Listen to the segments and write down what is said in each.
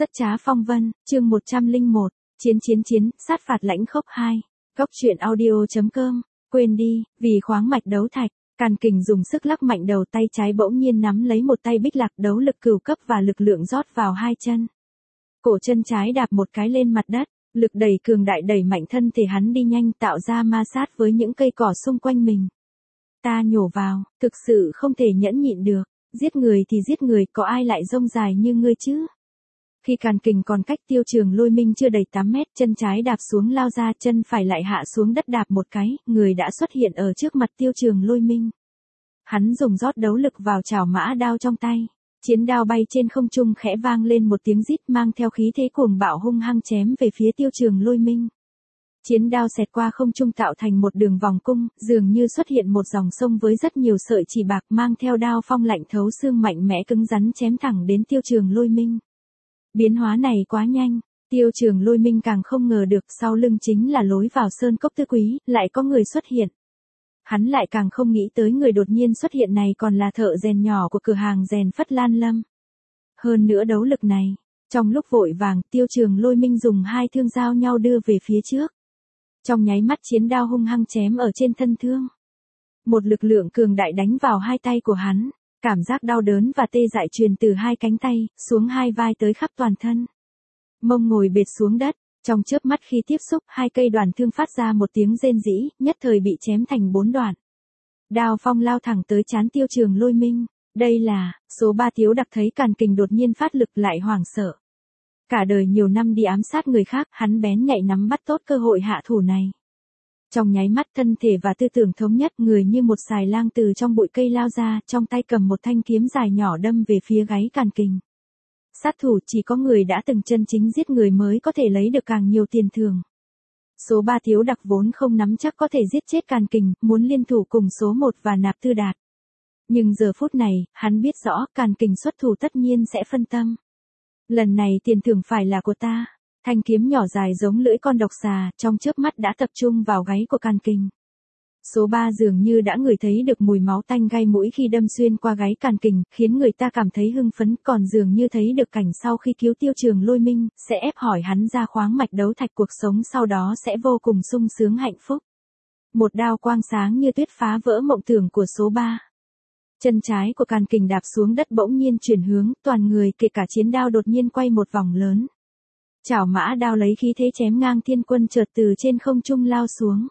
Rất trá phong vân, chương 101, chiến, sát phạt lãnh khốc 2. Góc truyện audio.com, quên đi, vì khoáng mạch đấu thạch, Càn Kình dùng sức lắc mạnh đầu, tay trái bỗng nhiên nắm lấy một tay bích lạc, đấu lực cửu cấp và lực lượng rót vào hai chân. Cổ chân trái đạp một cái lên mặt đất, lực đẩy cường đại đẩy mạnh thân thể hắn đi nhanh, tạo ra ma sát với những cây cỏ xung quanh mình. Ta nhổ vào, thực sự không thể nhẫn nhịn được, giết người thì giết người, có ai lại rông dài như ngươi chứ? Khi Càn Kình còn cách Tiêu Trường Lôi Minh chưa đầy 8 mét, chân trái đạp xuống lao ra, chân phải lại hạ xuống đất đạp một cái, người đã xuất hiện ở trước mặt Tiêu Trường Lôi Minh. Hắn dùng rót đấu lực vào chảo mã đao trong tay. Chiến đao bay trên không trung khẽ vang lên một tiếng rít, mang theo khí thế cuồng bạo hung hăng chém về phía Tiêu Trường Lôi Minh. Chiến đao xẹt qua không trung tạo thành một đường vòng cung, dường như xuất hiện một dòng sông với rất nhiều sợi chỉ bạc, mang theo đao phong lạnh thấu xương mạnh mẽ cứng rắn chém thẳng đến Tiêu Trường Lôi Minh. Biến hóa này quá nhanh, Tiêu Trường Lôi Minh càng không ngờ được sau lưng chính là lối vào sơn cốc tứ quý, lại có người xuất hiện. Hắn lại càng không nghĩ tới người đột nhiên xuất hiện này còn là thợ rèn nhỏ của cửa hàng rèn Phất Lan Lâm. Hơn nữa đấu lực này, trong lúc vội vàng, Tiêu Trường Lôi Minh dùng hai thương giao nhau đưa về phía trước. Trong nháy mắt chiến đao hung hăng chém ở trên thân thương. Một lực lượng cường đại đánh vào hai tay của hắn, cảm giác đau đớn và tê dại truyền từ hai cánh tay, xuống hai vai tới khắp toàn thân. Mông ngồi bệt xuống đất, trong chớp mắt khi tiếp xúc, hai cây đoàn thương phát ra một tiếng rên rỉ, nhất thời bị chém thành 4 đoạn. Đao phong lao thẳng tới trán Tiêu Trường Lôi Minh. Đây là, số 3 Tiếu Đặc thấy Càn Kình đột nhiên phát lực lại hoảng sợ. Cả đời nhiều năm đi ám sát người khác, hắn bén nhạy nắm bắt tốt cơ hội hạ thủ này. Trong nháy mắt thân thể và tư tưởng thống nhất, người như một xài lang từ trong bụi cây lao ra, trong tay cầm một thanh kiếm dài nhỏ đâm về phía gáy Càn Kình. Sát thủ chỉ có người đã từng chân chính giết người mới có thể lấy được càng nhiều tiền thưởng. Số 3 Tiếu Đặc vốn không nắm chắc có thể giết chết Càn Kình, muốn liên thủ cùng số 1 và Nạp Tư Đạt. Nhưng giờ phút này, hắn biết rõ Càn Kình xuất thủ tất nhiên sẽ phân tâm. Lần này tiền thưởng phải là của ta. Thanh kiếm nhỏ dài giống lưỡi con độc xà, trong chớp mắt đã tập trung vào gáy của Càn Kình. Số 3 dường như đã ngửi thấy được mùi máu tanh gai mũi khi đâm xuyên qua gáy Càn Kình, khiến người ta cảm thấy hưng phấn, còn dường như thấy được cảnh sau khi cứu Tiêu Trường Lôi Minh, sẽ ép hỏi hắn ra khoáng mạch đấu thạch, cuộc sống sau đó sẽ vô cùng sung sướng hạnh phúc. Một đao quang sáng như tuyết phá vỡ mộng tưởng của số 3. Chân trái của Càn Kình đạp xuống đất bỗng nhiên chuyển hướng, toàn người kể cả chiến đao đột nhiên quay một vòng lớn. Chảo mã đao lấy khí thế chém ngang thiên quân chợt từ trên không trung lao xuống.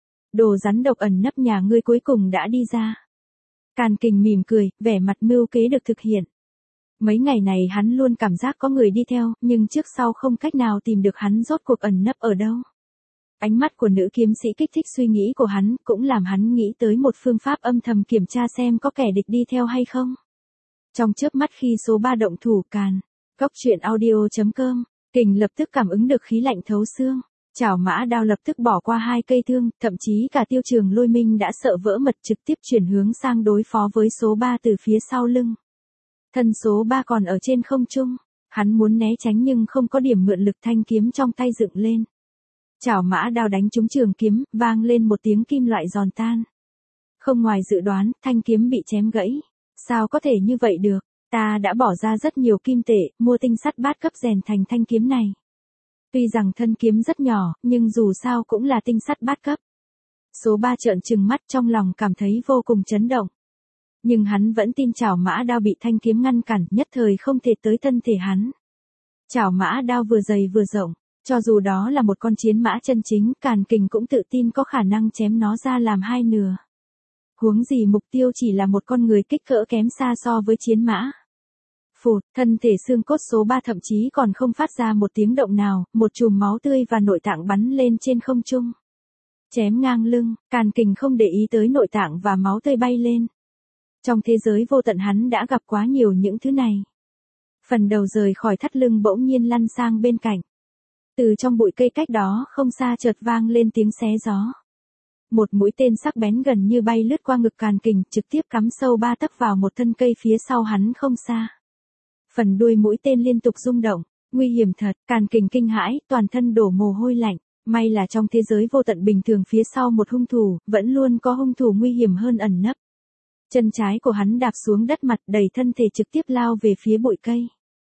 Đồ rắn độc ẩn nấp nhà ngươi cuối cùng đã đi ra. Càn Kình mỉm cười, vẻ mặt mưu kế được thực hiện. Mấy ngày này hắn luôn cảm giác có người đi theo, nhưng trước sau không cách nào tìm được hắn rốt cuộc ẩn nấp ở đâu. Ánh mắt của nữ kiếm sĩ kích thích suy nghĩ của hắn, cũng làm hắn nghĩ tới một phương pháp âm thầm kiểm tra xem có kẻ địch đi theo hay không. Trong chớp mắt khi số 3 động thủ Càn, góc truyện audio.com, Kình lập tức cảm ứng được khí lạnh thấu xương. Chảo mã đao lập tức bỏ qua hai cây thương, thậm chí cả Tiêu Trường Lôi Minh đã sợ vỡ mật trực tiếp chuyển hướng sang đối phó với số 3 từ phía sau lưng. Thân số 3 còn ở trên không trung, hắn muốn né tránh nhưng không có điểm mượn lực, thanh kiếm trong tay dựng lên. Chảo mã đao đánh trúng trường kiếm, vang lên một tiếng kim loại giòn tan. Không ngoài dự đoán, thanh kiếm bị chém gãy. Sao có thể như vậy được? Ta đã bỏ ra rất nhiều kim tệ, mua tinh sắt bát cấp rèn thành thanh kiếm này. Tuy rằng thân kiếm rất nhỏ, nhưng dù sao cũng là tinh sắt bát cấp. Số 3 trợn trừng mắt, trong lòng cảm thấy vô cùng chấn động. Nhưng hắn vẫn tin chảo mã đao bị thanh kiếm ngăn cản, nhất thời không thể tới thân thể hắn. Chảo mã đao vừa dày vừa rộng, cho dù đó là một con chiến mã chân chính, Càn Kình cũng tự tin có khả năng chém nó ra làm hai nửa. Huống gì mục tiêu chỉ là một con người kích cỡ kém xa so với chiến mã. Phụt, thân thể xương cốt số 3 thậm chí còn không phát ra một tiếng động nào, một chùm máu tươi và nội tạng bắn lên trên không trung. Chém ngang lưng, Càn Kình không để ý tới nội tạng và máu tươi bay lên. Trong thế giới vô tận hắn đã gặp quá nhiều những thứ này. Phần đầu rời khỏi thắt lưng bỗng nhiên lăn sang bên cạnh. Từ trong bụi cây cách đó không xa chợt vang lên tiếng xé gió. Một mũi tên sắc bén gần như bay lướt qua ngực Càn Kình, trực tiếp cắm sâu 3 tấc vào một thân cây phía sau hắn không xa. Phần đuôi mũi tên liên tục rung động, nguy hiểm thật, Càn Kình kinh hãi, toàn thân đổ mồ hôi lạnh. May là trong thế giới vô tận bình thường phía sau một hung thủ, vẫn luôn có hung thủ nguy hiểm hơn ẩn nấp. Chân trái của hắn đạp xuống đất mặt, đẩy thân thể trực tiếp lao về phía bụi cây.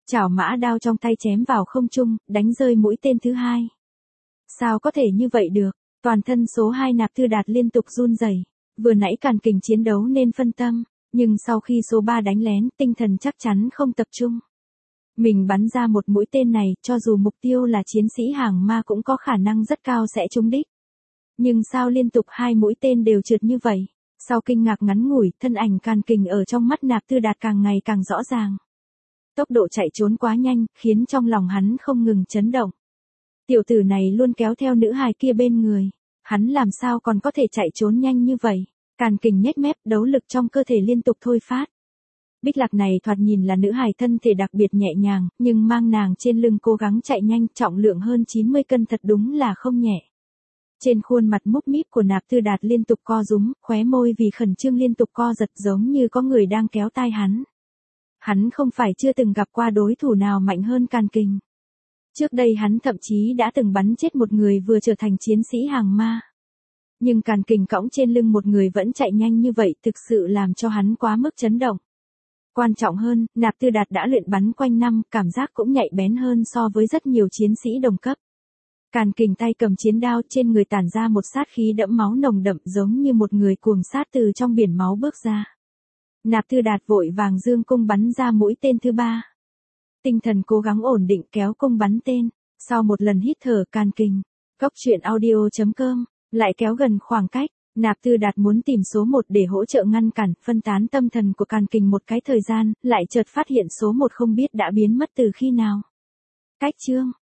Chảo mã đao trong tay chém vào không trung, đánh rơi mũi tên thứ hai. Sao có thể như vậy được? Toàn thân số 2 Nạp Tư Đạt liên tục run rẩy. Vừa nãy càn kình chiến đấu nên phân tâm, nhưng sau khi số 3 đánh lén, tinh thần chắc chắn không tập trung. Mình bắn ra một mũi tên này, cho dù mục tiêu là chiến sĩ hàng ma cũng có khả năng rất cao sẽ trúng đích. Nhưng sao liên tục 2 mũi tên đều trượt như vậy? Sau kinh ngạc ngắn ngủi, thân ảnh càn kình ở trong mắt Nạp Tư Đạt càng ngày càng rõ ràng. Tốc độ chạy trốn quá nhanh, khiến trong lòng hắn không ngừng chấn động. Tiểu tử này luôn kéo theo nữ hài kia bên người. Hắn làm sao còn có thể chạy trốn nhanh như vậy? Càn kình nhếch mép, đấu lực trong cơ thể liên tục thôi phát. Bích Lạc này thoạt nhìn là nữ hài thân thể đặc biệt nhẹ nhàng, nhưng mang nàng trên lưng cố gắng chạy nhanh, trọng lượng hơn 90 cân thật đúng là không nhẹ. Trên khuôn mặt múp míp của Nạp Tư Đạt liên tục co rúm, khóe môi vì khẩn trương liên tục co giật giống như có người đang kéo tai hắn. Hắn không phải chưa từng gặp qua đối thủ nào mạnh hơn càn kình. Trước đây hắn thậm chí đã từng bắn chết một người vừa trở thành chiến sĩ hàng ma. Nhưng càn kình cõng trên lưng một người vẫn chạy nhanh như vậy thực sự làm cho hắn quá mức chấn động. Quan trọng hơn, Nạp Tư Đạt đã luyện bắn quanh năm, cảm giác cũng nhạy bén hơn so với rất nhiều chiến sĩ đồng cấp. Càn kình tay cầm chiến đao, trên người tản ra một sát khí đẫm máu nồng đậm giống như một người cuồng sát từ trong biển máu bước ra. Nạp Tư Đạt vội vàng giương cung bắn ra mũi tên thứ 3. Tinh thần cố gắng ổn định kéo cung bắn tên. Sau một lần hít thở càn kình, Goctruyện.audio.com lại kéo gần khoảng cách. Nạp Tư Đạt muốn tìm số 1 để hỗ trợ ngăn cản, phân tán tâm thần của càn kình một cái thời gian, lại chợt phát hiện số 1 không biết đã biến mất từ khi nào. Cách chương